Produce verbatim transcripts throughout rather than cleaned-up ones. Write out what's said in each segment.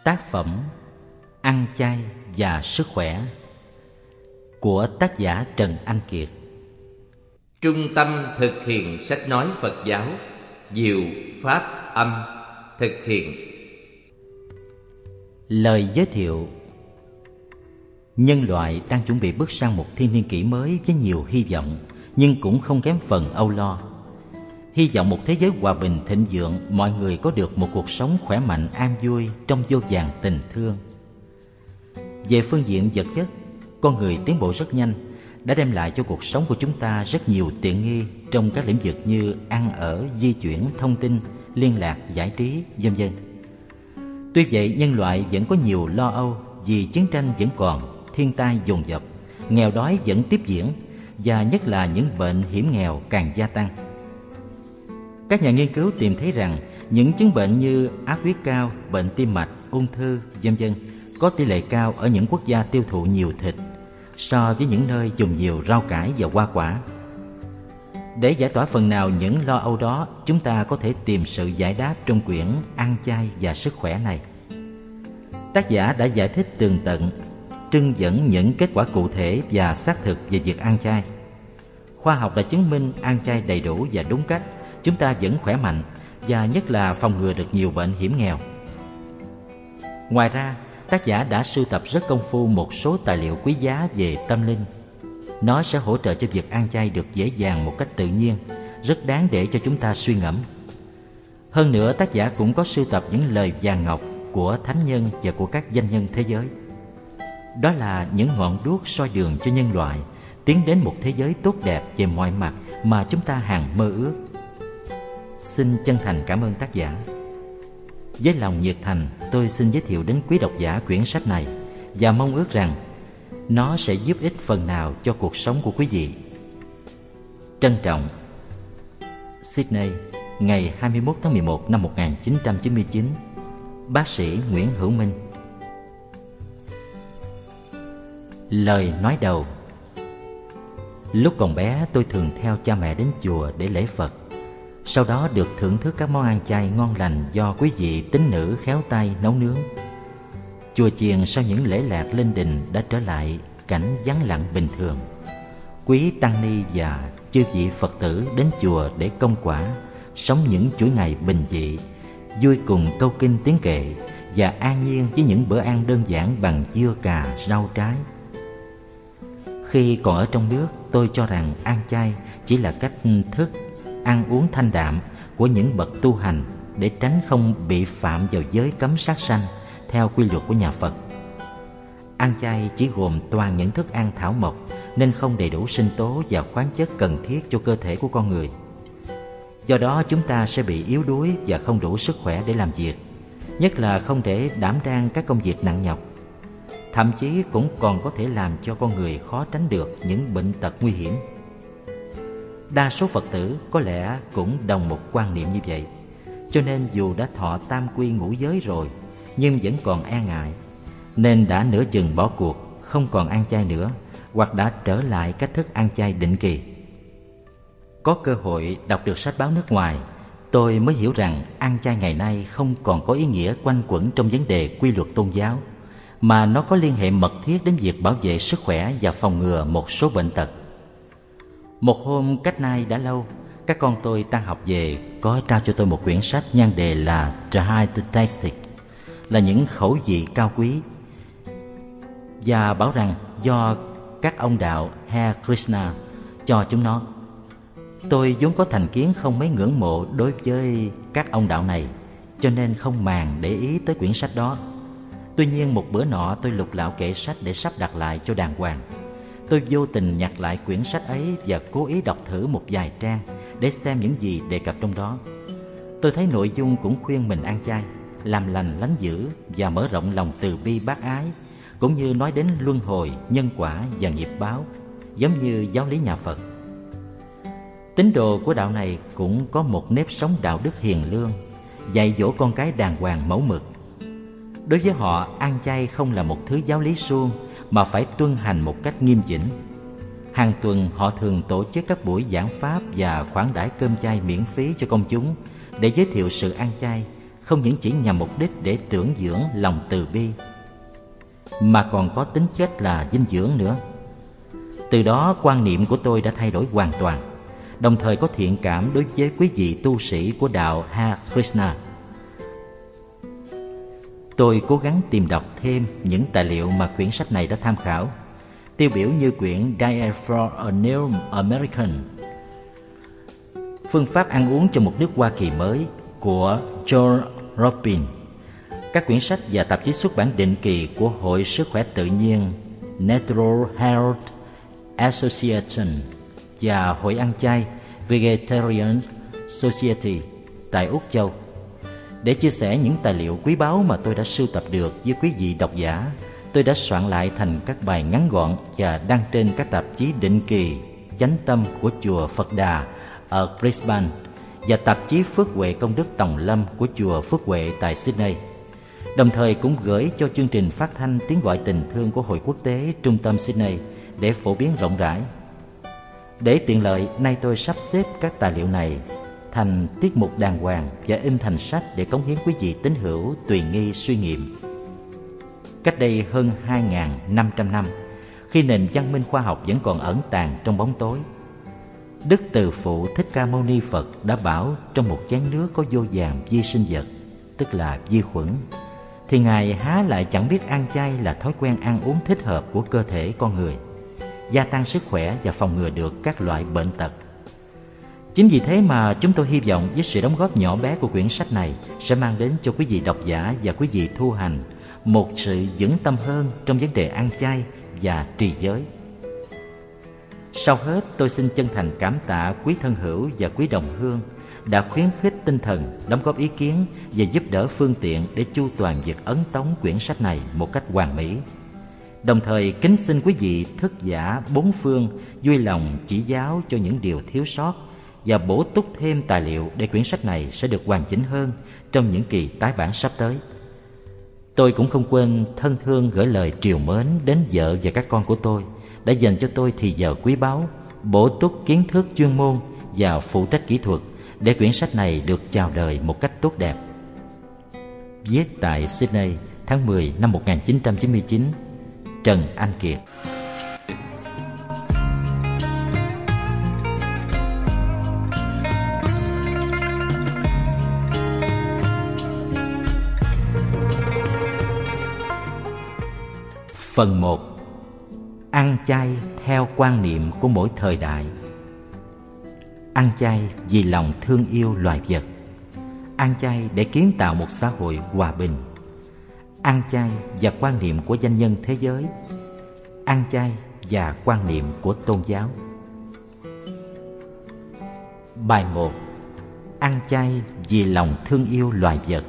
Tác phẩm Ăn chay và sức khỏe của tác giả Trần Anh Kiệt. Trung tâm thực hiện sách nói Phật giáo Diệu Pháp Âm thực hiện. Lời giới thiệu. Nhân loại đang chuẩn bị bước sang một thiên niên kỷ mới với nhiều hy vọng, nhưng cũng không kém phần âu lo. Hy vọng một thế giới hòa bình thịnh vượng, mọi người có được một cuộc sống khỏe mạnh an vui trong vô vàn tình thương. Về phương diện vật chất, con người tiến bộ rất nhanh, đã đem lại cho cuộc sống của chúng ta rất nhiều tiện nghi trong các lĩnh vực như ăn ở, di chuyển, thông tin, liên lạc, giải trí, vân vân. Tuy vậy, nhân loại vẫn có nhiều lo âu vì chiến tranh vẫn còn, thiên tai dồn dập, nghèo đói vẫn tiếp diễn và nhất là những bệnh hiểm nghèo càng gia tăng. Các nhà nghiên cứu tìm thấy rằng những chứng bệnh như áp huyết cao, bệnh tim mạch, ung thư, vân vân có tỷ lệ cao ở những quốc gia tiêu thụ nhiều thịt so với những nơi dùng nhiều rau cải và hoa quả. Để giải tỏa phần nào những lo âu đó, chúng ta có thể tìm sự giải đáp trong quyển Ăn chay và sức khỏe này. Tác giả đã giải thích tường tận, trưng dẫn những kết quả cụ thể và xác thực về việc ăn chay. Khoa học đã chứng minh ăn chay đầy đủ và đúng cách, chúng ta vẫn khỏe mạnh và nhất là phòng ngừa được nhiều bệnh hiểm nghèo. Ngoài ra, tác giả đã sưu tập rất công phu một số tài liệu quý giá về tâm linh. Nó sẽ hỗ trợ cho việc ăn chay được dễ dàng một cách tự nhiên, rất đáng để cho chúng ta suy ngẫm. Hơn nữa, tác giả cũng có sưu tập những lời vàng ngọc của thánh nhân và của các danh nhân thế giới. Đó là những ngọn đuốc soi đường cho nhân loại tiến đến một thế giới tốt đẹp về mọi mặt mà chúng ta hằng mơ ước. Xin chân thành cảm ơn tác giả. Với lòng nhiệt thành, tôi xin giới thiệu đến quý độc giả quyển sách này và mong ước rằng nó sẽ giúp ích phần nào cho cuộc sống của quý vị. Trân trọng. Sydney, ngày hai mươi mốt tháng mười một năm một nghìn chín trăm chín mươi chín. Bác sĩ Nguyễn Hữu Minh. Lời nói đầu. Lúc còn bé, tôi thường theo cha mẹ đến chùa để lễ Phật, sau đó được thưởng thức các món ăn chay ngon lành do quý vị tín nữ khéo tay nấu nướng. Chùa chiền sau những lễ lạc lên đình đã trở lại cảnh vắng lặng bình thường. Quý tăng ni và chư vị Phật tử đến chùa để công quả, sống những chuỗi ngày bình dị, vui cùng câu kinh tiếng kệ và an nhiên với những bữa ăn đơn giản bằng dưa cà, rau trái. Khi còn ở trong nước, tôi cho rằng ăn chay chỉ là cách thức ăn uống thanh đạm của những bậc tu hành để tránh không bị phạm vào giới cấm sát sanh theo quy luật của nhà Phật. Ăn chay chỉ gồm toàn những thức ăn thảo mộc nên không đầy đủ sinh tố và khoáng chất cần thiết cho cơ thể của con người. Do đó chúng ta sẽ bị yếu đuối và không đủ sức khỏe để làm việc, nhất là không để đảm đang các công việc nặng nhọc. Thậm chí cũng còn có thể làm cho con người khó tránh được những bệnh tật nguy hiểm. Đa số Phật tử có lẽ cũng đồng một quan niệm như vậy, cho nên dù đã thọ tam quy ngũ giới rồi nhưng vẫn còn e ngại, nên đã nửa chừng bỏ cuộc, không còn ăn chay nữa, hoặc đã trở lại cách thức ăn chay định kỳ. Có cơ hội đọc được sách báo nước ngoài, tôi mới hiểu rằng ăn chay ngày nay không còn có ý nghĩa quanh quẩn trong vấn đề quy luật tôn giáo, mà nó có liên hệ mật thiết đến việc bảo vệ sức khỏe và phòng ngừa một số bệnh tật. Một hôm cách nay đã lâu, các con tôi tan học về có trao cho tôi một quyển sách nhan đề là Dietetics, là những khẩu vị cao quý, và bảo rằng do các ông đạo Hare Krishna cho chúng nó. Tôi vốn có thành kiến không mấy ngưỡng mộ đối với các ông đạo này, cho nên không màng để ý tới quyển sách đó. Tuy nhiên một bữa nọ tôi lục lạo kệ sách để sắp đặt lại cho đàng hoàng. Tôi vô tình nhặt lại quyển sách ấy và cố ý đọc thử một vài trang để xem những gì đề cập trong đó. Tôi thấy nội dung cũng khuyên mình ăn chay, làm lành lánh dữ và mở rộng lòng từ bi bác ái, cũng như nói đến luân hồi, nhân quả và nghiệp báo, giống như giáo lý nhà Phật. Tín đồ của đạo này cũng có một nếp sống đạo đức hiền lương, dạy dỗ con cái đàng hoàng mẫu mực. Đối với họ, ăn chay không là một thứ giáo lý suông, mà phải tuân hành một cách nghiêm chỉnh. Hàng tuần họ thường tổ chức các buổi giảng pháp và khoản đãi cơm chay miễn phí cho công chúng để giới thiệu sự ăn chay, không những chỉ nhằm mục đích để tưởng dưỡng lòng từ bi, mà còn có tính chất là dinh dưỡng nữa. Từ đó quan niệm của tôi đã thay đổi hoàn toàn, đồng thời có thiện cảm đối với quý vị tu sĩ của đạo Hare Krishna. Tôi cố gắng tìm đọc thêm những tài liệu mà quyển sách này đã tham khảo, tiêu biểu như quyển Diet for a New American, phương pháp ăn uống cho một nước Hoa Kỳ mới của Joel Robin, các quyển sách và tạp chí xuất bản định kỳ của Hội Sức khỏe tự nhiên Natural Health Association và Hội ăn chay Vegetarian Society tại Úc Châu, để chia sẻ những tài liệu quý báu mà tôi đã sưu tập được với quý vị độc giả. Tôi đã soạn lại thành các bài ngắn gọn và đăng trên các tạp chí định kỳ Chánh Tâm của chùa Phật Đà ở Brisbane và tạp chí Phước Huệ Công Đức Tòng Lâm của chùa Phước Huệ tại Sydney. Đồng thời cũng gửi cho chương trình phát thanh Tiếng Gọi Tình Thương của Hội Quốc tế Trung tâm Sydney để phổ biến rộng rãi. Để tiện lợi, nay tôi sắp xếp các tài liệu này thành tiết mục đàng hoàng và in thành sách để cống hiến quý vị tín hữu tùy nghi suy nghiệm. Cách đây hơn hai nghìn năm trăm năm, khi nền văn minh khoa học vẫn còn ẩn tàng trong bóng tối, Đức Từ Phụ Thích Ca Mâu Ni Phật đã bảo trong một chén nước có vô vàn vi sinh vật, tức là vi khuẩn, thì Ngài há lại chẳng biết ăn chay là thói quen ăn uống thích hợp của cơ thể con người, gia tăng sức khỏe và phòng ngừa được các loại bệnh tật. Chính vì thế mà chúng tôi hy vọng với sự đóng góp nhỏ bé của quyển sách này sẽ mang đến cho quý vị độc giả và quý vị thu hành một sự vững tâm hơn trong vấn đề ăn chay và trì giới. Sau hết, tôi xin chân thành cảm tạ quý thân hữu và quý đồng hương đã khuyến khích tinh thần, đóng góp ý kiến và giúp đỡ phương tiện để chu toàn việc ấn tống quyển sách này một cách hoàn mỹ. Đồng thời kính xin quý vị thức giả bốn phương vui lòng chỉ giáo cho những điều thiếu sót và bổ túc thêm tài liệu để quyển sách này sẽ được hoàn chỉnh hơn trong những kỳ tái bản sắp tới. Tôi cũng không quên thân thương gửi lời triều mến đến vợ và các con của tôi đã dành cho tôi thì giờ quý báu, bổ túc kiến thức chuyên môn và phụ trách kỹ thuật để quyển sách này được chào đời một cách tốt đẹp. Viết tại Sydney tháng mười năm một nghìn chín trăm chín mươi chín, Trần Anh Kiệt. Phần một. Ăn chay theo quan niệm của mỗi thời đại. Ăn chay vì lòng thương yêu loài vật. Ăn chay để kiến tạo một xã hội hòa bình. Ăn chay và quan niệm của doanh nhân thế giới. Ăn chay và quan niệm của tôn giáo. Bài một. Ăn chay vì lòng thương yêu loài vật.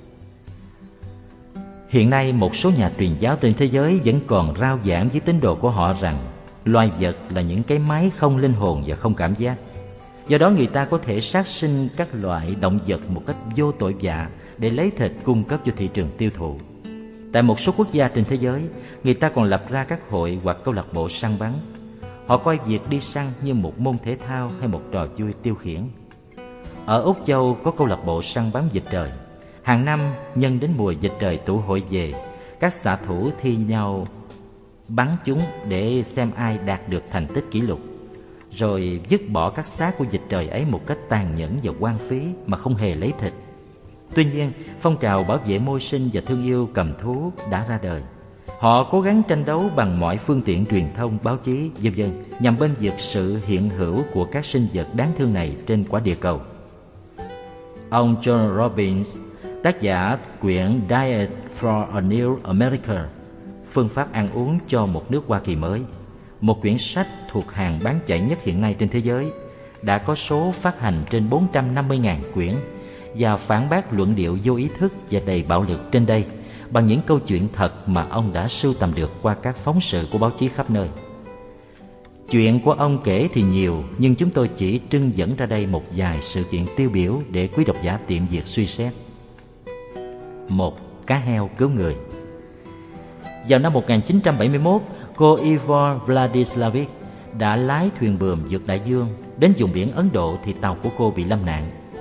Hiện nay một số nhà truyền giáo trên thế giới vẫn còn rao giảng với tín đồ của họ rằng loài vật là những cái máy không linh hồn và không cảm giác. Do đó người ta có thể sát sinh các loại động vật một cách vô tội vạ để lấy thịt cung cấp cho thị trường tiêu thụ. Tại một số quốc gia trên thế giới, người ta còn lập ra các hội hoặc câu lạc bộ săn bắn. Họ coi việc đi săn như một môn thể thao hay một trò vui tiêu khiển. Ở Úc Châu có câu lạc bộ săn bắn vịt trời. Hàng năm nhân đến mùa vịt trời tụ hội về, các xạ thủ thi nhau bắn chúng để xem ai đạt được thành tích kỷ lục, rồi vứt bỏ các xác của vịt trời ấy một cách tàn nhẫn và hoang phí mà không hề lấy thịt. Tuy nhiên, phong trào bảo vệ môi sinh và thương yêu cầm thú đã ra đời. Họ cố gắng tranh đấu bằng mọi phương tiện truyền thông, báo chí, vân vân nhằm bên vực sự hiện hữu của các sinh vật đáng thương này trên quả địa cầu. Ông John Robbins, tác giả quyển Diet for a New America, phương pháp ăn uống cho một nước Hoa Kỳ mới, một quyển sách thuộc hàng bán chạy nhất hiện nay trên thế giới, đã có số phát hành trên bốn trăm năm mươi nghìn quyển và phản bác luận điệu vô ý thức và đầy bạo lực trên đây bằng những câu chuyện thật mà ông đã sưu tầm được qua các phóng sự của báo chí khắp nơi. Chuyện của ông kể thì nhiều, nhưng chúng tôi chỉ trưng dẫn ra đây một vài sự kiện tiêu biểu để quý độc giả tiện việc suy xét. Một. Cá heo cứu người. Vào năm một nghìn chín trăm bảy mươi mốt, cô Ivor Vladislavic đã lái thuyền buồm vượt đại dương. Đến vùng biển Ấn Độ thì tàu của cô bị lâm nạn.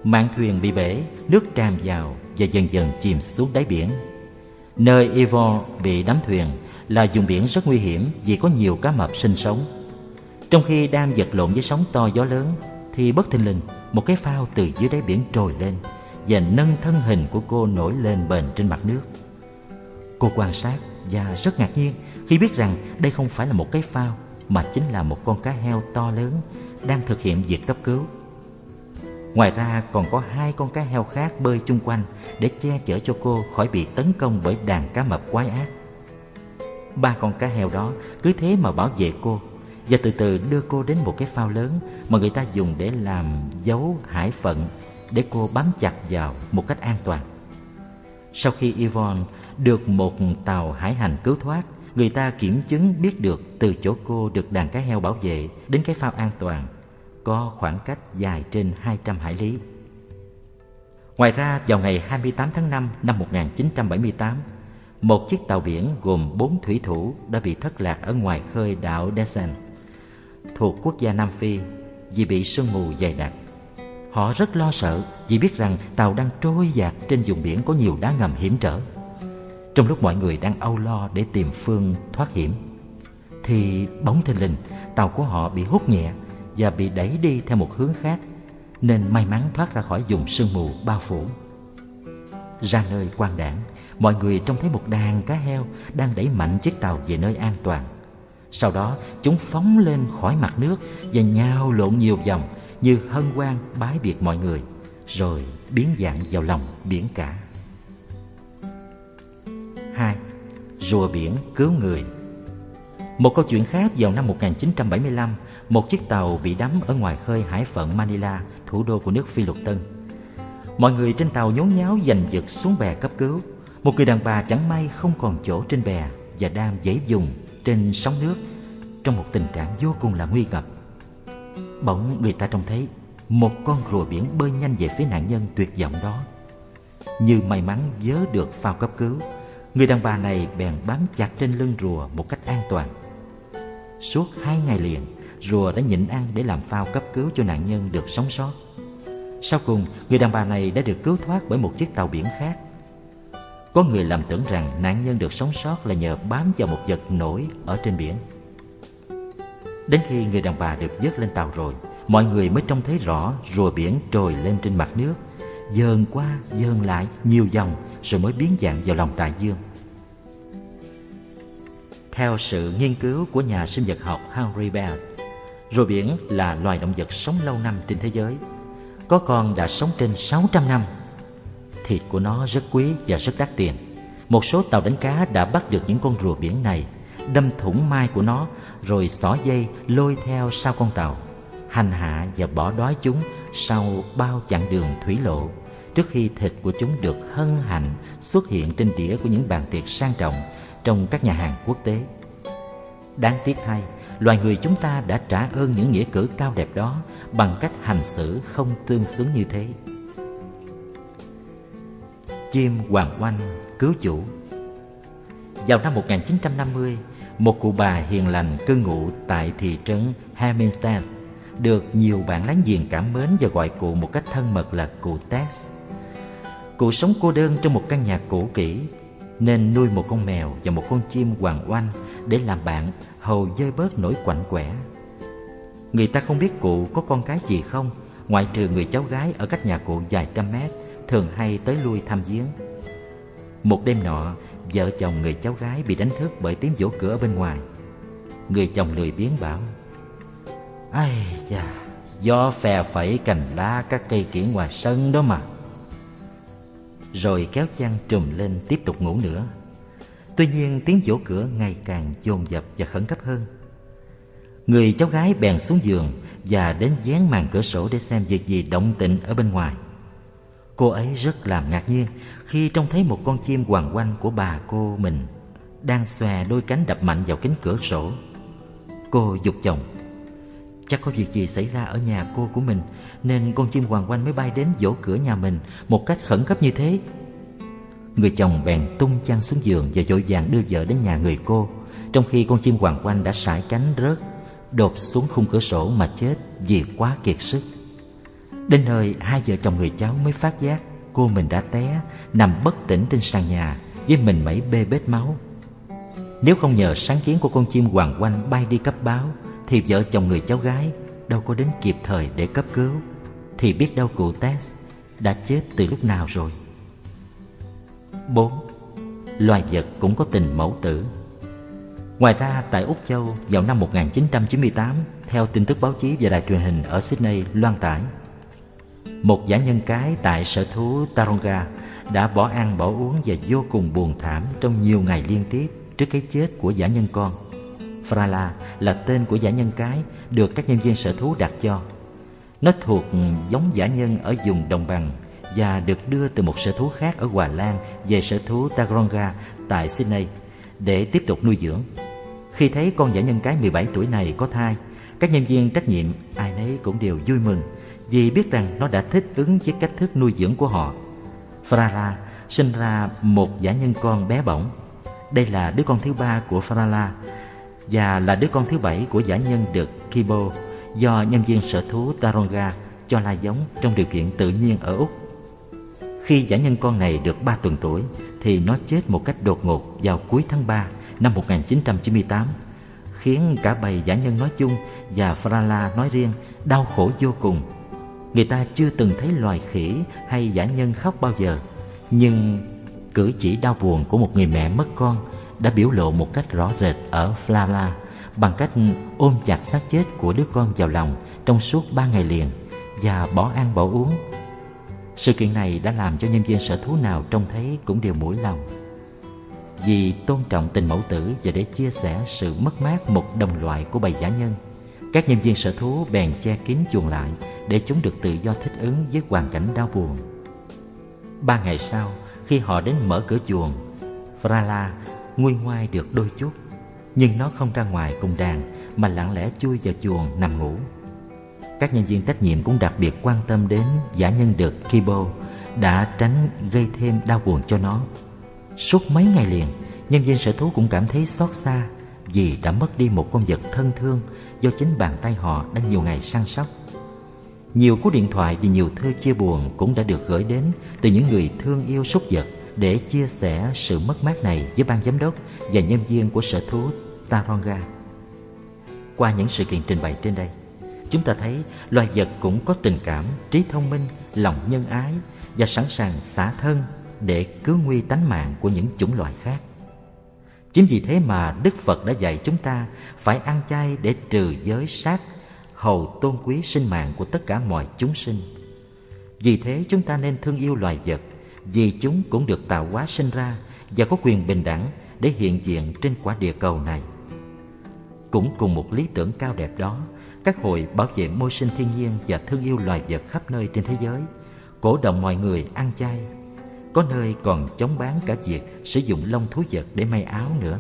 Mạn thuyền bị bể, nước tràn vào và dần dần chìm xuống đáy biển. Nơi Yvonne bị đắm thuyền là vùng biển rất nguy hiểm vì có nhiều cá mập sinh sống. Trong khi đang vật lộn với sóng to gió lớn thì bất thình lình một cái phao từ dưới đáy biển trồi lên và nâng thân hình của cô nổi lên bền trên mặt nước. Cô quan sát và rất ngạc nhiên khi biết rằng đây không phải là một cái phao mà chính là một con cá heo to lớn đang thực hiện việc cấp cứu. Ngoài ra còn có hai con cá heo khác bơi chung quanh để che chở cho cô khỏi bị tấn công bởi đàn cá mập quái ác. Ba con cá heo đó cứ thế mà bảo vệ cô và từ từ đưa cô đến một cái phao lớn mà người ta dùng để làm dấu hải phận để cô bám chặt vào một cách an toàn. Sau khi Yvonne được một tàu hải hành cứu thoát, người ta kiểm chứng biết được từ chỗ cô được đàn cá heo bảo vệ đến cái phao an toàn có khoảng cách dài trên hai trăm hải lý. Ngoài ra, vào ngày hai mươi tám tháng năm năm một nghìn chín trăm bảy mươi tám, một chiếc tàu biển gồm bốn thủy thủ đã bị thất lạc ở ngoài khơi đảo Desen thuộc quốc gia Nam Phi vì bị sương mù dày đặc. Họ rất lo sợ vì biết rằng tàu đang trôi dạt trên vùng biển có nhiều đá ngầm hiểm trở. Trong lúc mọi người đang âu lo để tìm phương thoát hiểm thì bỗng thình lình tàu của họ bị hút nhẹ và bị đẩy đi theo một hướng khác, nên may mắn thoát ra khỏi vùng sương mù bao phủ. Ra nơi quang đảng, mọi người trông thấy một đàn cá heo đang đẩy mạnh chiếc tàu về nơi an toàn. Sau đó chúng phóng lên khỏi mặt nước và nhào lộn nhiều vòng như hân hoan bái biệt mọi người, rồi biến dạng vào lòng biển cả. Hai. Rùa biển cứu người. Một câu chuyện khác, vào năm một nghìn chín trăm bảy mươi lăm, một chiếc tàu bị đắm ở ngoài khơi hải phận Manila, thủ đô của nước Phi Luật Tân. Mọi người trên tàu nhốn nháo giành giật xuống bè cấp cứu. Một người đàn bà chẳng may không còn chỗ trên bè và đang giãy vùng trên sóng nước trong một tình trạng vô cùng là nguy ngập. Bỗng người ta trông thấy một con rùa biển bơi nhanh về phía nạn nhân tuyệt vọng đó. Như may mắn vớ được phao cấp cứu, người đàn bà này bèn bám chặt trên lưng rùa một cách an toàn. Suốt hai ngày liền, rùa đã nhịn ăn để làm phao cấp cứu cho nạn nhân được sống sót. Sau cùng, người đàn bà này đã được cứu thoát bởi một chiếc tàu biển khác. Có người lầm tưởng rằng nạn nhân được sống sót là nhờ bám vào một vật nổi ở trên biển. Đến khi người đàn bà được vớt lên tàu rồi, mọi người mới trông thấy rõ rùa biển trồi lên trên mặt nước, dờn qua dờn lại nhiều vòng rồi mới biến dạng vào lòng đại dương. Theo sự nghiên cứu của nhà sinh vật học Henry Bell, rùa biển là loài động vật sống lâu năm trên thế giới. Có con đã sống trên sáu trăm năm. Thịt của nó rất quý và rất đắt tiền. Một số tàu đánh cá đã bắt được những con rùa biển này, đâm thủng mai của nó rồi xỏ dây lôi theo sau con tàu, hành hạ và bỏ đói chúng sau bao chặng đường thủy lộ, trước khi thịt của chúng được hân hạnh xuất hiện trên đĩa của những bàn tiệc sang trọng trong các nhà hàng quốc tế. Đáng tiếc thay, loài người chúng ta đã trả ơn những nghĩa cử cao đẹp đó bằng cách hành xử không tương xứng như thế. Chim hoàng oanh cứu chủ. Vào năm một nghìn chín trăm năm mươi, một cụ bà hiền lành cư ngụ tại thị trấn Hempstead được nhiều bạn láng giềng cảm mến và gọi cụ một cách thân mật là cụ Tess. Cụ sống cô đơn trong một căn nhà cũ kỹ nên nuôi một con mèo và một con chim hoàng oanh để làm bạn, hầu vơi bớt nỗi quạnh quẻ. Người ta không biết cụ có con cái gì không, ngoại trừ người cháu gái ở cách nhà cụ vài trăm mét thường hay tới lui thăm viếng. Một đêm nọ, vợ chồng người cháu gái bị đánh thức bởi tiếng vỗ cửa ở bên ngoài. Người chồng lười biếng bảo: "Ai da, gió phe phẩy cành lá các cây kiểng ngoài sân đó mà." Rồi kéo chăn trùm lên tiếp tục ngủ nữa. Tuy nhiên tiếng vỗ cửa ngày càng dồn dập và khẩn cấp hơn. Người cháu gái bèn xuống giường và đến vén màn cửa sổ để xem việc gì động tĩnh ở bên ngoài. Cô ấy rất làm ngạc nhiên khi trông thấy một con chim hoàng oanh của bà cô mình đang xòe đôi cánh đập mạnh vào kính cửa sổ. Cô giục chồng: "Chắc có việc gì xảy ra ở nhà cô của mình nên con chim hoàng oanh mới bay đến vỗ cửa nhà mình một cách khẩn cấp như thế." Người chồng bèn tung chăn xuống giường và vội vàng đưa vợ đến nhà người cô, trong khi con chim hoàng oanh đã sải cánh rớt đột xuống khung cửa sổ mà chết vì quá kiệt sức. Đến nơi, hai vợ chồng người cháu mới phát giác cô mình đã té, nằm bất tỉnh trên sàn nhà với mình mẩy bê bết máu. Nếu không nhờ sáng kiến của con chim hoàng oanh bay đi cấp báo, thì vợ chồng người cháu gái đâu có đến kịp thời để cấp cứu, thì biết đâu cụ Tess đã chết từ lúc nào rồi. Bốn. Loài vật cũng có tình mẫu tử. Ngoài ra, tại Úc Châu vào năm một nghìn chín trăm chín mươi tám, theo tin tức báo chí và đài truyền hình ở Sydney loan tải, một dã nhân cái tại sở thú Taronga đã bỏ ăn bỏ uống và vô cùng buồn thảm trong nhiều ngày liên tiếp trước cái chết của dã nhân con. Frala là tên của dã nhân cái được các nhân viên sở thú đặt cho. Nó thuộc giống dã nhân ở vùng đồng bằng và được đưa từ một sở thú khác ở Hòa Lan về sở thú Taronga tại Sydney để tiếp tục nuôi dưỡng. Khi thấy con dã nhân cái mười bảy tuổi này có thai, các nhân viên trách nhiệm ai nấy cũng đều vui mừng vì biết rằng nó đã thích ứng với cách thức nuôi dưỡng của họ. Frala sinh ra một dã nhân con bé bỏng. Đây là đứa con thứ ba của Frala và là đứa con thứ bảy của dã nhân được Kibo do nhân viên sở thú Taronga cho lai giống trong điều kiện tự nhiên ở Úc. Khi dã nhân con này được ba tuần tuổi thì nó chết một cách đột ngột vào cuối tháng ba năm một nghìn chín trăm chín mươi tám, khiến cả bầy dã nhân nói chung và Frala nói riêng đau khổ vô cùng. Người ta chưa từng thấy loài khỉ hay dã nhân khóc bao giờ, nhưng cử chỉ đau buồn của một người mẹ mất con đã biểu lộ một cách rõ rệt ở Frala bằng cách ôm chặt xác chết của đứa con vào lòng trong suốt ba ngày liền và bỏ ăn bỏ uống. Sự kiện này đã làm cho nhân viên sở thú nào trông thấy cũng đều mũi lòng. Vì tôn trọng tình mẫu tử và để chia sẻ sự mất mát một đồng loại của bầy dã nhân, các nhân viên sở thú bèn che kín chuồng lại để chúng được tự do thích ứng với hoàn cảnh đau buồn. Ba ngày sau, khi họ đến mở cửa chuồng, Frala nguôi ngoai được đôi chút, nhưng nó không ra ngoài cùng đàn mà lặng lẽ chui vào chuồng nằm ngủ. Các nhân viên trách nhiệm cũng đặc biệt quan tâm đến dã nhân đực Kibo đã tránh gây thêm đau buồn cho nó. Suốt mấy ngày liền, nhân viên sở thú cũng cảm thấy xót xa vì đã mất đi một con vật thân thương do chính bàn tay họ đã nhiều ngày săn sóc. Nhiều cú điện thoại và nhiều thư chia buồn cũng đã được gửi đến từ những người thương yêu súc vật để chia sẻ sự mất mát này với ban giám đốc và nhân viên của sở thú Taronga. Qua những sự kiện trình bày trên đây, chúng ta thấy loài vật cũng có tình cảm, trí thông minh, lòng nhân ái và sẵn sàng xả thân để cứu nguy tánh mạng của những chủng loài khác. Chính vì thế mà Đức Phật đã dạy chúng ta phải ăn chay để trừ giới sát, hầu tôn quý sinh mạng của tất cả mọi chúng sinh. Vì thế chúng ta nên thương yêu loài vật, vì chúng cũng được tạo hóa sinh ra và có quyền bình đẳng để hiện diện trên quả địa cầu này. Cũng cùng một lý tưởng cao đẹp đó, các hội bảo vệ môi sinh thiên nhiên và thương yêu loài vật khắp nơi trên thế giới cổ động mọi người ăn chay. Có nơi còn chống bán cả việc sử dụng lông thú vật để may áo nữa.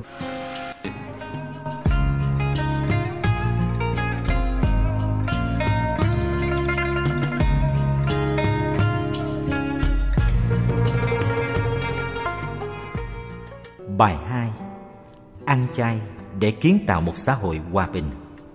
Bài hai. Ăn chay để kiến tạo một xã hội hòa bình.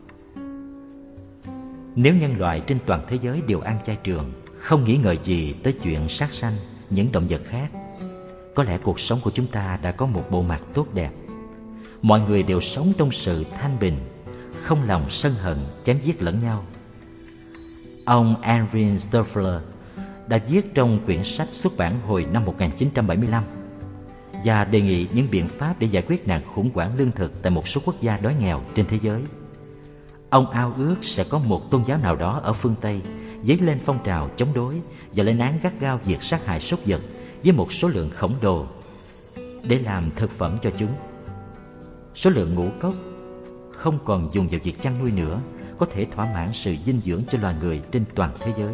Nếu nhân loại trên toàn thế giới đều ăn chay trường, không nghĩ ngợi gì tới chuyện sát sanh những động vật khác, có lẽ cuộc sống của chúng ta đã có một bộ mặt tốt đẹp. Mọi người đều sống trong sự thanh bình, không lòng sân hận, chém giết lẫn nhau. Ông Erwin Stoffler đã viết trong quyển sách xuất bản hồi năm một nghìn chín trăm bảy mươi lăm và đề nghị những biện pháp để giải quyết nạn khủng hoảng lương thực tại một số quốc gia đói nghèo trên thế giới. Ông ao ước sẽ có một tôn giáo nào đó ở phương Tây dấy lên phong trào chống đối và lên án gắt gao việc sát hại súc vật với một số lượng khổng lồ để làm thực phẩm cho chúng. Số lượng ngũ cốc không còn dùng vào việc chăn nuôi nữa có thể thỏa mãn sự dinh dưỡng cho loài người trên toàn thế giới.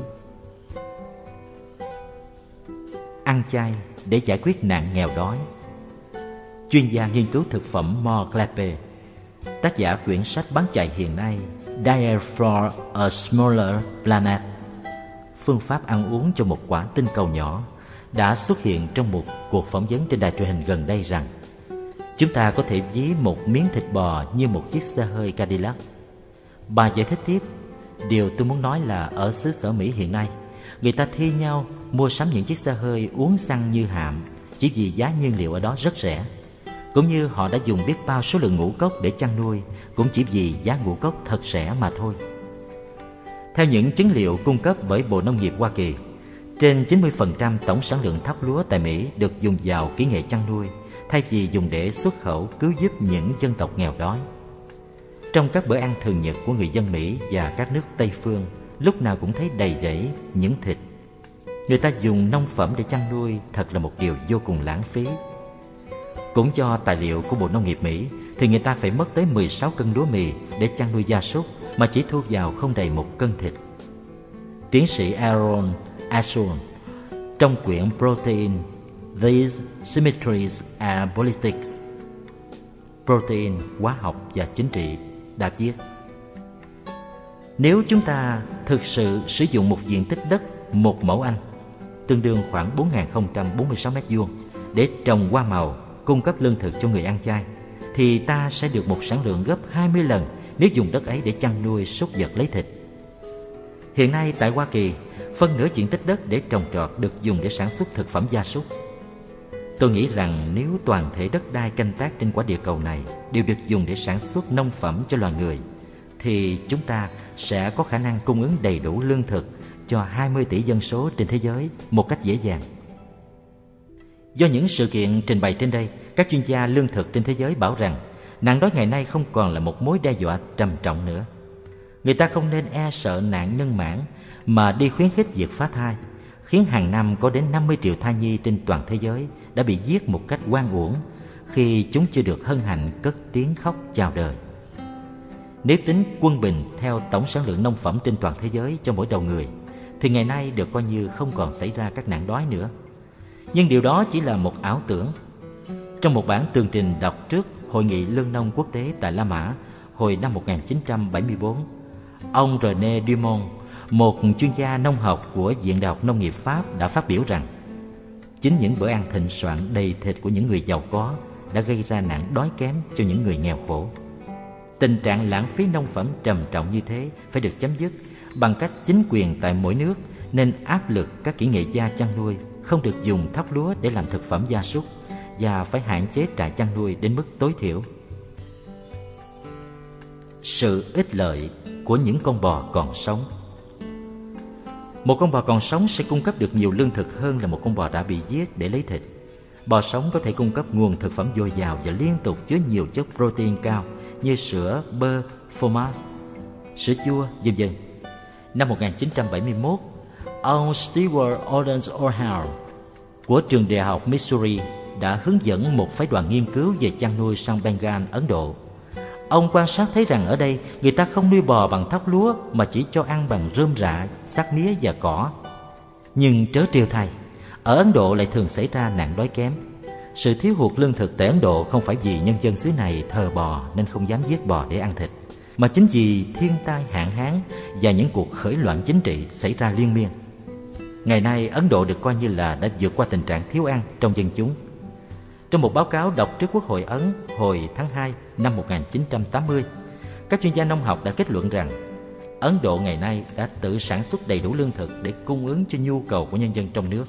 Ăn chay để giải quyết nạn nghèo đói. Chuyên gia nghiên cứu thực phẩm Mort Clape, tác giả quyển sách bán chạy hiện nay Diet for a Smaller Planet, phương pháp ăn uống cho một quả tinh cầu nhỏ, đã xuất hiện trong một cuộc phỏng vấn trên đài truyền hình gần đây rằng chúng ta có thể ví một miếng thịt bò như một chiếc xe hơi Cadillac. Bà giải thích tiếp, điều tôi muốn nói là ở xứ sở Mỹ hiện nay, người ta thi nhau mua sắm những chiếc xe hơi uống xăng như hạm, chỉ vì giá nhiên liệu ở đó rất rẻ. Cũng như họ đã dùng biết bao số lượng ngũ cốc để chăn nuôi, cũng chỉ vì giá ngũ cốc thật rẻ mà thôi. Theo những chứng liệu cung cấp bởi Bộ Nông nghiệp Hoa Kỳ, trên chín mươi phần trăm tổng sản lượng thóc lúa tại Mỹ được dùng vào kỹ nghệ chăn nuôi, thay vì dùng để xuất khẩu cứu giúp những dân tộc nghèo đói. Trong các bữa ăn thường nhật của người dân Mỹ và các nước Tây phương, lúc nào cũng thấy đầy dẫy những thịt. Người ta dùng nông phẩm để chăn nuôi thật là một điều vô cùng lãng phí. Cũng cho tài liệu của Bộ Nông nghiệp Mỹ thì người ta phải mất tới mười sáu cân lúa mì để chăn nuôi gia súc mà chỉ thu vào không đầy một cân thịt. Tiến sĩ Aaron Ashur trong quyển Protein, These Symmetries and Politics, Protein, hóa học và chính trị, đã viết: nếu chúng ta thực sự sử dụng một diện tích đất một mẫu Anh, tương đương khoảng bốn nghìn không trăm bốn mươi sáu mét vuông, để trồng hoa màu, cung cấp lương thực cho người ăn chay, thì ta sẽ được một sản lượng gấp hai mươi lần nếu dùng đất ấy để chăn nuôi súc vật lấy thịt. Hiện nay tại Hoa Kỳ, phân nửa diện tích đất để trồng trọt được dùng để sản xuất thực phẩm gia súc. Tôi nghĩ rằng nếu toàn thể đất đai canh tác trên quả địa cầu này đều được dùng để sản xuất nông phẩm cho loài người, thì chúng ta sẽ có khả năng cung ứng đầy đủ lương thực cho hai mươi tỷ dân số trên thế giới một cách dễ dàng. Do những sự kiện trình bày trên đây, các chuyên gia lương thực trên thế giới bảo rằng nạn đói ngày nay không còn là một mối đe dọa trầm trọng nữa. Người ta không nên e sợ nạn nhân mãn mà đi khuyến khích việc phá thai, khiến hàng năm có đến năm mươi triệu thai nhi trên toàn thế giới đã bị giết một cách oan uổng khi chúng chưa được hân hạnh cất tiếng khóc chào đời. Nếu tính quân bình theo tổng sản lượng nông phẩm trên toàn thế giới cho mỗi đầu người, thì ngày nay được coi như không còn xảy ra các nạn đói nữa. Nhưng điều đó chỉ là một ảo tưởng. Trong một bản tường trình đọc trước Hội nghị Lương nông quốc tế tại La Mã hồi năm một nghìn chín trăm bảy mươi tư, ông René Dumont, một chuyên gia nông học của Viện Đại học Nông nghiệp Pháp, đã phát biểu rằng chính những bữa ăn thịnh soạn đầy thịt của những người giàu có đã gây ra nạn đói kém cho những người nghèo khổ. Tình trạng lãng phí nông phẩm trầm trọng như thế phải được chấm dứt bằng cách chính quyền tại mỗi nước nên áp lực các kỹ nghệ gia chăn nuôi không được dùng thóc lúa để làm thực phẩm gia súc và phải hạn chế trại chăn nuôi đến mức tối thiểu. Sự ích lợi của những con bò còn sống. Một con bò còn sống sẽ cung cấp được nhiều lương thực hơn là một con bò đã bị giết để lấy thịt. Bò sống có thể cung cấp nguồn thực phẩm dồi dào và liên tục chứa nhiều chất protein cao như sữa, bơ, fromage, sữa chua, vân vân. Năm một nghìn chín trăm bảy mươi mốt, ông Stewart Ordens O'Hare của trường đại học Missouri đã hướng dẫn một phái đoàn nghiên cứu về chăn nuôi sang Bengal, Ấn Độ. Ông quan sát thấy rằng ở đây người ta không nuôi bò bằng thóc lúa mà chỉ cho ăn bằng rơm rạ, xác mía và cỏ. Nhưng trớ trêu thay, ở Ấn Độ lại thường xảy ra nạn đói kém. Sự thiếu hụt lương thực tại Ấn Độ không phải vì nhân dân xứ này thờ bò nên không dám giết bò để ăn thịt, mà chính vì thiên tai hạn hán và những cuộc khởi loạn chính trị xảy ra liên miên. Ngày nay, Ấn Độ được coi như là đã vượt qua tình trạng thiếu ăn trong dân chúng. Trong một báo cáo đọc trước Quốc hội Ấn hồi tháng hai năm một nghìn chín trăm tám mươi, các chuyên gia nông học đã kết luận rằng Ấn Độ ngày nay đã tự sản xuất đầy đủ lương thực để cung ứng cho nhu cầu của nhân dân trong nước.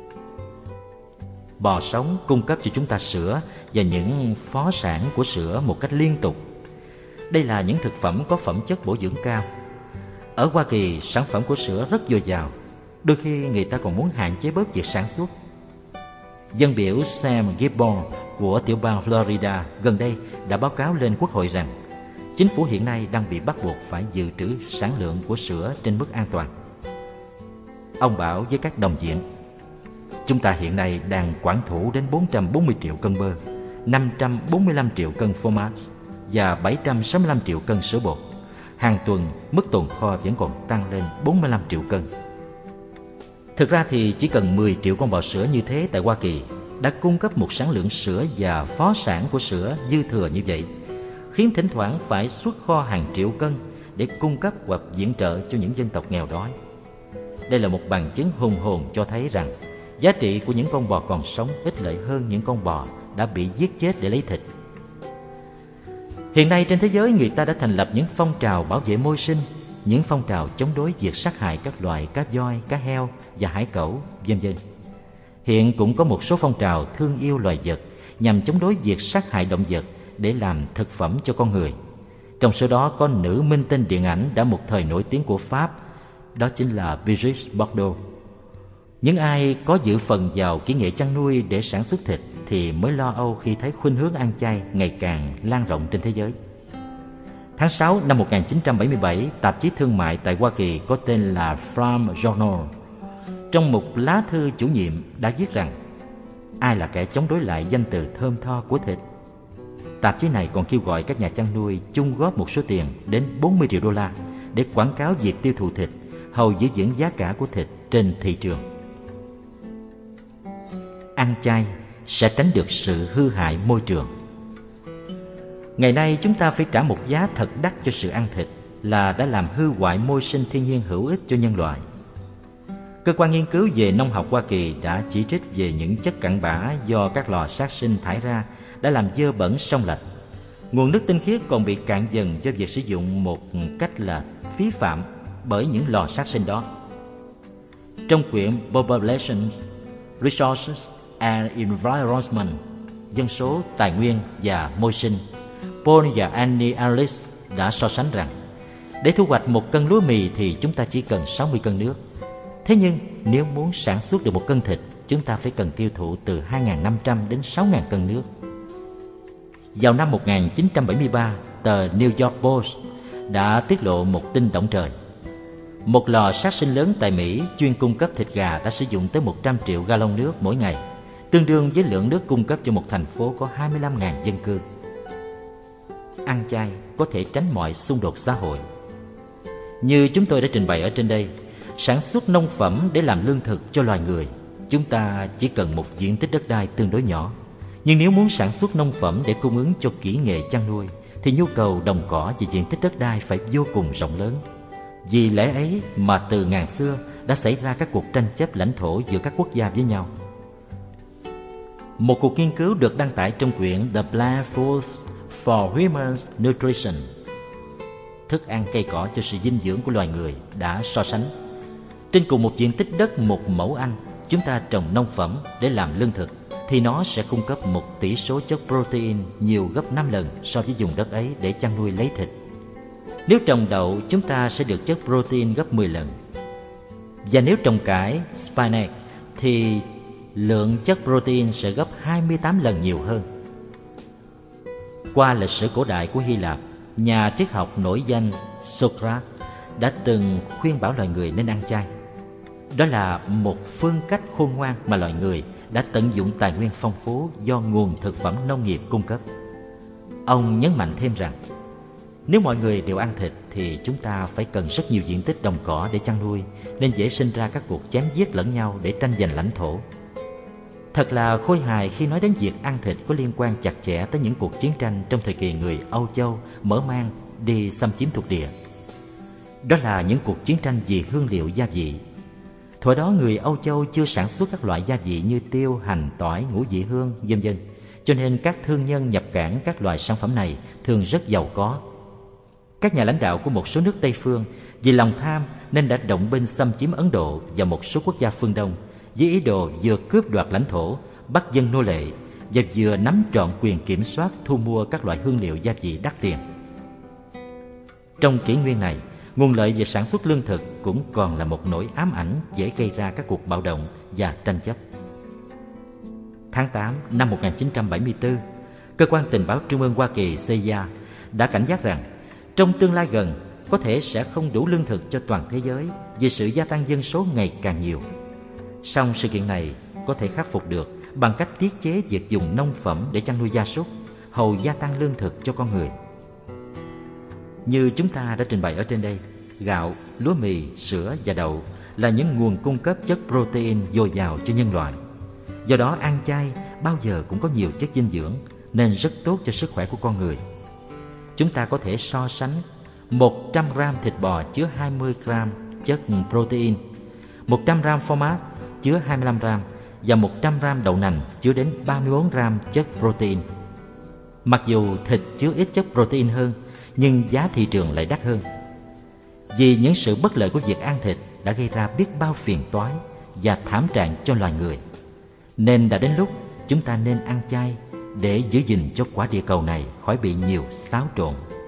Bò sống cung cấp cho chúng ta sữa và những phó sản của sữa một cách liên tục. Đây là những thực phẩm có phẩm chất bổ dưỡng cao. Ở Hoa Kỳ, sản phẩm của sữa rất dồi dào. Đôi khi người ta còn muốn hạn chế bớt việc sản xuất. Dân biểu Sam Gibbon của tiểu bang Florida gần đây đã báo cáo lên Quốc hội rằng chính phủ hiện nay đang bị bắt buộc phải dự trữ sản lượng của sữa trên mức an toàn. Ông bảo với các đồng diện: chúng ta hiện nay đang quản thủ đến bốn trăm bốn mươi triệu cân bơ, năm trăm bốn mươi lăm triệu cân fromage và bảy trăm sáu mươi lăm triệu cân sữa bột. Hàng tuần, mức tồn kho vẫn còn tăng lên bốn mươi lăm triệu cân. Thực ra thì chỉ cần mười triệu con bò sữa như thế tại Hoa Kỳ đã cung cấp một sản lượng sữa và phó sản của sữa dư thừa như vậy, khiến thỉnh thoảng phải xuất kho hàng triệu cân để cung cấp hoặc viện trợ cho những dân tộc nghèo đói. Đây là một bằng chứng hùng hồn cho thấy rằng giá trị của những con bò còn sống ích lợi hơn những con bò đã bị giết chết để lấy thịt. Hiện nay trên thế giới người ta đã thành lập những phong trào bảo vệ môi sinh những phong trào chống đối việc sát hại các loài cá voi, cá heo và hải cẩu, vân vân. Hiện cũng có một số phong trào thương yêu loài vật nhằm chống đối việc sát hại động vật để làm thực phẩm cho con người. Trong số đó có nữ minh tinh điện ảnh đã một thời nổi tiếng của Pháp, đó chính là Brigitte Bardot. Những ai có dự phần vào kỹ nghệ chăn nuôi để sản xuất thịt thì mới lo âu khi thấy khuynh hướng ăn chay ngày càng lan rộng trên thế giới. Tháng sáu năm một nghìn chín trăm bảy mươi bảy, tạp chí thương mại tại Hoa Kỳ có tên là Farm Journal, trong một lá thư chủ nhiệm đã viết rằng ai là kẻ chống đối lại danh từ thơm tho của thịt. Tạp chí này còn kêu gọi các nhà chăn nuôi chung góp một số tiền đến bốn mươi triệu đô la để quảng cáo việc tiêu thụ thịt, hầu giữ vững giá cả của thịt trên thị trường. Ăn chay sẽ tránh được sự hư hại môi trường. Ngày nay chúng ta phải trả một giá thật đắt cho sự ăn thịt, là đã làm hư hoại môi sinh thiên nhiên hữu ích cho nhân loại. Cơ quan nghiên cứu về nông học Hoa Kỳ đã chỉ trích về những chất cặn bã do các lò sát sinh thải ra đã làm dơ bẩn sông lạch. Nguồn nước tinh khiết còn bị cạn dần do việc sử dụng một cách là phí phạm bởi những lò sát sinh đó. Trong quyển Population, Resources and Environment, dân số, tài nguyên và môi sinh, Paul và Annie Alice đã so sánh rằng để thu hoạch một cân lúa mì thì chúng ta chỉ cần sáu mươi cân nước. Thế nhưng nếu muốn sản xuất được một cân thịt, chúng ta phải cần tiêu thụ từ hai nghìn năm trăm đến sáu nghìn cân nước. Vào năm một nghìn chín trăm bảy mươi ba, tờ New York Post đã tiết lộ một tin động trời. Một lò sát sinh lớn tại Mỹ chuyên cung cấp thịt gà đã sử dụng tới một trăm triệu gallon nước mỗi ngày, tương đương với lượng nước cung cấp cho một thành phố có hai mươi lăm nghìn dân cư. Ăn chay có thể tránh mọi xung đột xã hội. Như chúng tôi đã trình bày ở trên đây, sản xuất nông phẩm để làm lương thực cho loài người, chúng ta chỉ cần một diện tích đất đai tương đối nhỏ. Nhưng nếu muốn sản xuất nông phẩm để cung ứng cho kỹ nghệ chăn nuôi, thì nhu cầu đồng cỏ và diện tích đất đai phải vô cùng rộng lớn. Vì lẽ ấy mà từ ngàn xưa đã xảy ra các cuộc tranh chấp lãnh thổ giữa các quốc gia với nhau. Một cuộc nghiên cứu được đăng tải trong quyển The Plant Foods for Human Nutrition, thức ăn cây cỏ cho sự dinh dưỡng của loài người, đã so sánh trên cùng một diện tích đất một mẫu Anh, chúng ta trồng nông phẩm để làm lương thực thì nó sẽ cung cấp một tỷ số chất protein nhiều gấp năm lần so với dùng đất ấy để chăn nuôi lấy thịt. Nếu trồng đậu, chúng ta sẽ được chất protein gấp mười lần. Và nếu trồng cải, spinach, thì lượng chất protein sẽ gấp hai mươi tám lần nhiều hơn. Qua lịch sử cổ đại của Hy Lạp, nhà triết học nổi danh Socrates đã từng khuyên bảo loài người nên ăn chay. Đó là một phương cách khôn ngoan mà loài người đã tận dụng tài nguyên phong phú do nguồn thực phẩm nông nghiệp cung cấp. Ông nhấn mạnh thêm rằng, nếu mọi người đều ăn thịt thì chúng ta phải cần rất nhiều diện tích đồng cỏ để chăn nuôi, nên dễ sinh ra các cuộc chém giết lẫn nhau để tranh giành lãnh thổ. Thật là khôi hài khi nói đến việc ăn thịt có liên quan chặt chẽ tới những cuộc chiến tranh trong thời kỳ người Âu Châu mở mang đi xâm chiếm thuộc địa. Đó là những cuộc chiến tranh vì hương liệu gia vị. Thuở đó người Âu Châu chưa sản xuất các loại gia vị như tiêu, hành, tỏi, ngũ vị hương, vân vân, cho nên các thương nhân nhập cảng các loại sản phẩm này thường rất giàu có. Các nhà lãnh đạo của một số nước Tây phương vì lòng tham nên đã động binh xâm chiếm Ấn Độ và một số quốc gia phương Đông với ý đồ vừa cướp đoạt lãnh thổ, bắt dân nô lệ và vừa nắm trọn quyền kiểm soát thu mua các loại hương liệu gia vị đắt tiền. Trong kỷ nguyên này, nguồn lợi về sản xuất lương thực cũng còn là một nỗi ám ảnh dễ gây ra các cuộc bạo động và tranh chấp. Tháng tám năm một nghìn chín trăm bảy mươi tư, Cơ quan Tình báo Trung ương Hoa Kỳ C I A đã cảnh giác rằng trong tương lai gần có thể sẽ không đủ lương thực cho toàn thế giới vì sự gia tăng dân số ngày càng nhiều. Song sự kiện này có thể khắc phục được bằng cách tiết chế việc dùng nông phẩm để chăn nuôi gia súc, hầu gia tăng lương thực cho con người. Như chúng ta đã trình bày ở trên đây, gạo, lúa mì, sữa và đậu là những nguồn cung cấp chất protein dồi dào cho nhân loại. Do đó ăn chay bao giờ cũng có nhiều chất dinh dưỡng nên rất tốt cho sức khỏe của con người. Chúng ta có thể so sánh một trăm gam thịt bò chứa hai mươi gam chất protein, một trăm gam phô mát chứa hai mươi lăm gam và một trăm gam đậu nành chứa đến ba mươi bốn gam chất protein. Mặc dù thịt chứa ít chất protein hơn, nhưng giá thị trường lại đắt hơn. Vì những sự bất lợi của việc ăn thịt đã gây ra biết bao phiền toái và thảm trạng cho loài người. Nên đã đến lúc chúng ta nên ăn chay để giữ gìn cho quả địa cầu này khỏi bị nhiều xáo trộn.